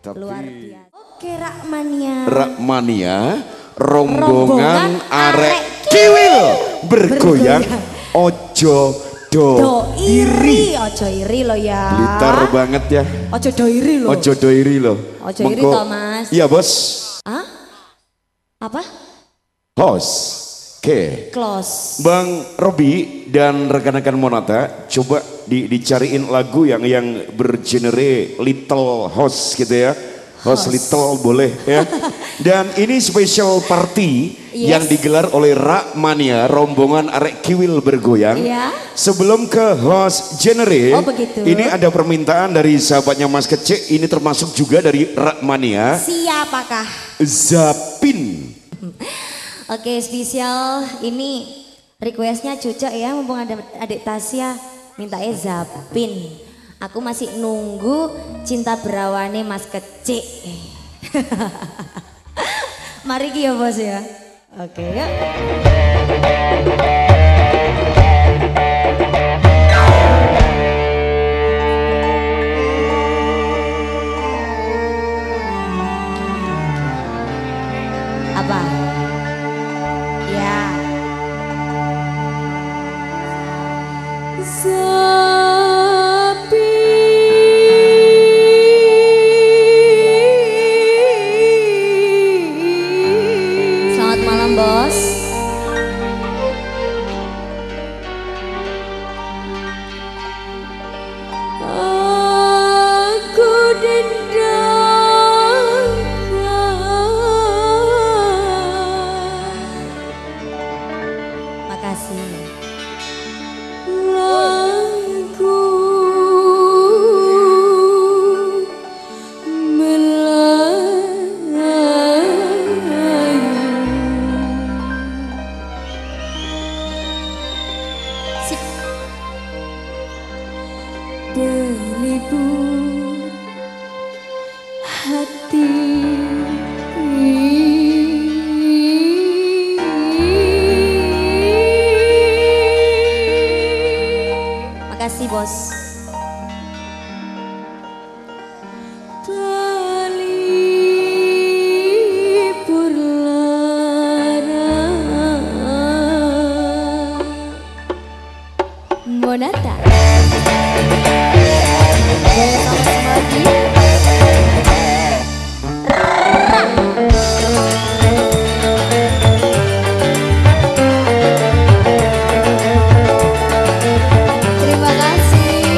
luar biasa. Oke, Rakmania. Rakmania, rombongan arek kiwil bergoyang. Ojo do iri. Ojo iri lo ya. Blitar banget ya. Ojo do iri lo. Ojo do iri lo. Ojo iri toh Mas. Iya bos. Hah? Apa? Host. Oke. Close. Bang Robi dan rekan-rekan Monata, coba dicariin lagu yang bergenre little house gitu ya. House little boleh ya. Dan ini special party yang digelar oleh Rakmania, rombongan arek kiwil bergoyang. Sebelum ke host genre, ini ada permintaan dari sahabatnya Mas Kecik, ini termasuk juga dari Rakmania. Siapakah? Zapin. Oke, spesial ini requestnya Cucok ya, mumpung ada adik Tasya mintanya Zapin. Aku masih nunggu cinta berawane Mas Kecik. Mari ya bos ya. Oke yuk. Apa? Ya. Selamat malam bos. Aku makasih. Lagu Melayu. Sip. Berlibur hati. Makasih bos. Berlibur lara Monata. Terima kasih.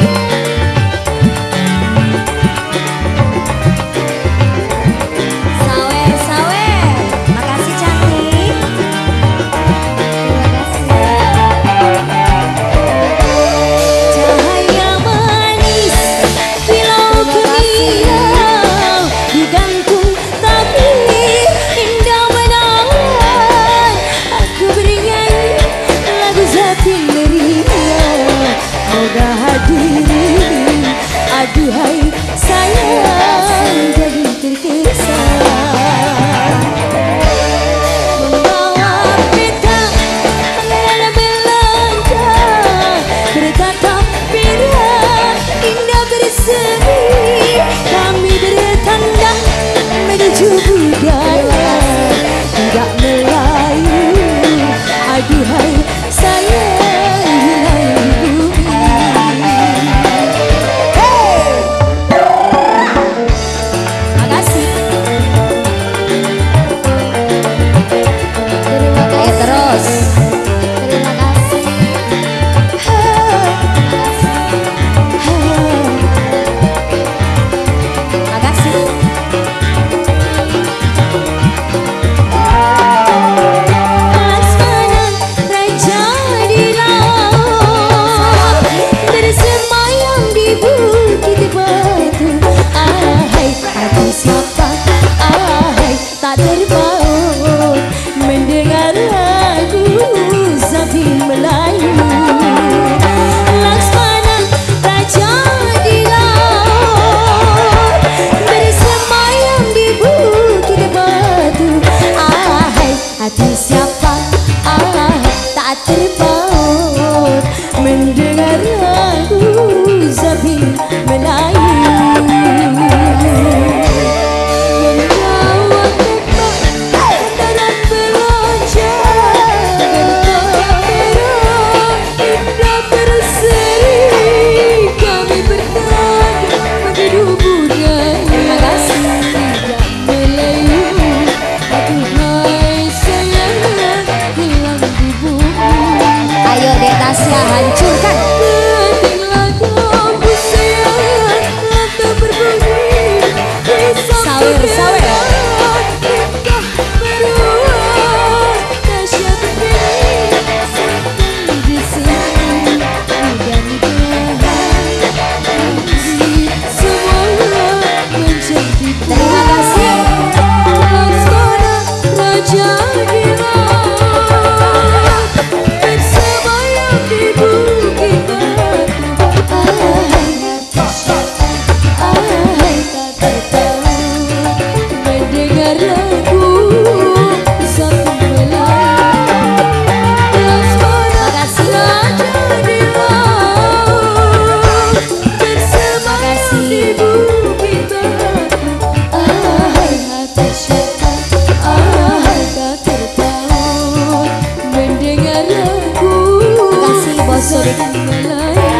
Terima kasih. Laksana Raja di laut, bersemayam di bukit batu. Ahai kata tahu, mendengar lagu satu Melayu. Laksana Raja di laut, bersemayam di bukit batu. Ahai hati syaitan, ahai kata tahu, mendengar lagu Makasih, Bos Surik. satu Melayu.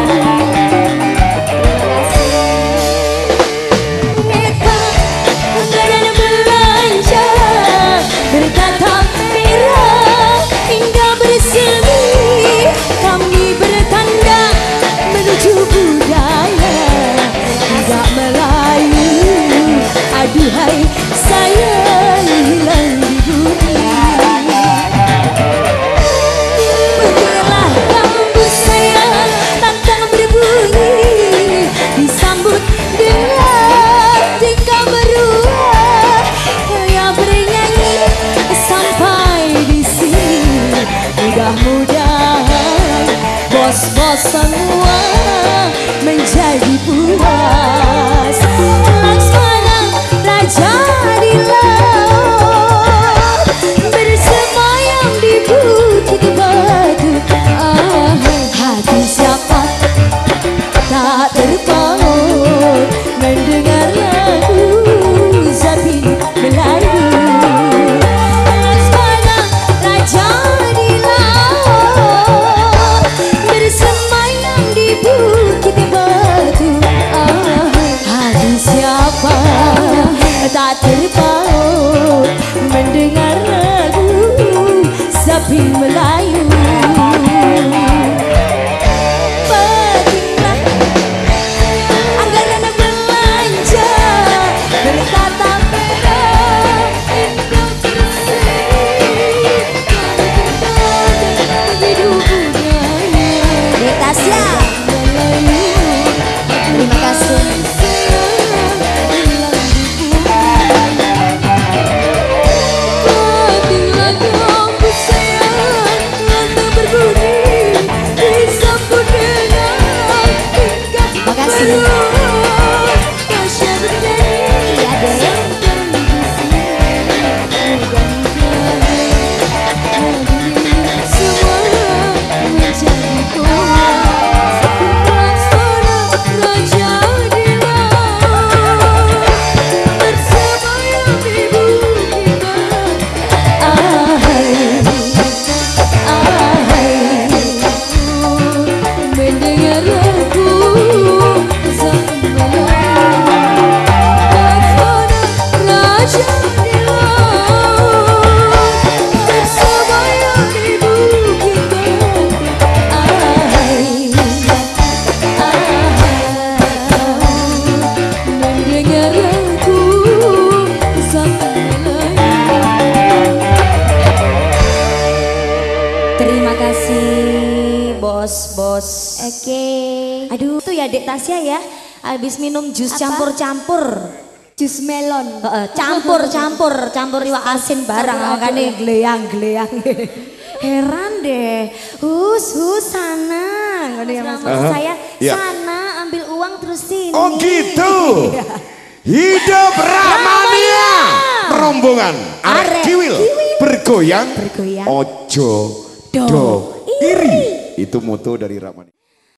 Kita anggaran belanja bertatap merah hingga bersemi, kami bertanda menuju budaya tidak Melayu. Aduhai saya hilang di dunia. Bergerak rambut saya tantang berbunyi, disambut dengan tingkah meruah. Saya bernyanyi sampai di sini. Mudah-mudahan bos-bos semua menjadi puas. Laksana Raja di laut, bersemayam di bukit batu. Ahai hati siapa tak terpaut, mendengar lagu Zapin Melayu. Laksana Raja di laut, bersemayam di bukit batu. Ahai hati siapa tak terpaut, mendengar lagu Zapin Melayu. Batinlah anggaran belanja bertatap merah hingga bersemi, hidup budaya Dek Tasya. Melayu. Terima kasih. Makasih. Iya, Dek. Mendengar lagu Zapin Melayu. Raja di laut, bersemayam di bukit batu. Ahai mendengar lagu Zapin Melayu. Terima kasih bos-bos. Oke. Aduh tuh ya Dek Tasya ya, habis minum jus Apa? campur-campur. Jus melon. Campur iwak asin barang Aduh, makanya gleang. Heran deh. Hus sana. Ngono ya Mas. Maksud saya Iya. sana ambil uang terus sini. Oh gitu. Hidup Ramania. Rombongan arek kiwil bergoyang. Bergoyang. Ojo Do do iri. Itu moto dari Ramania.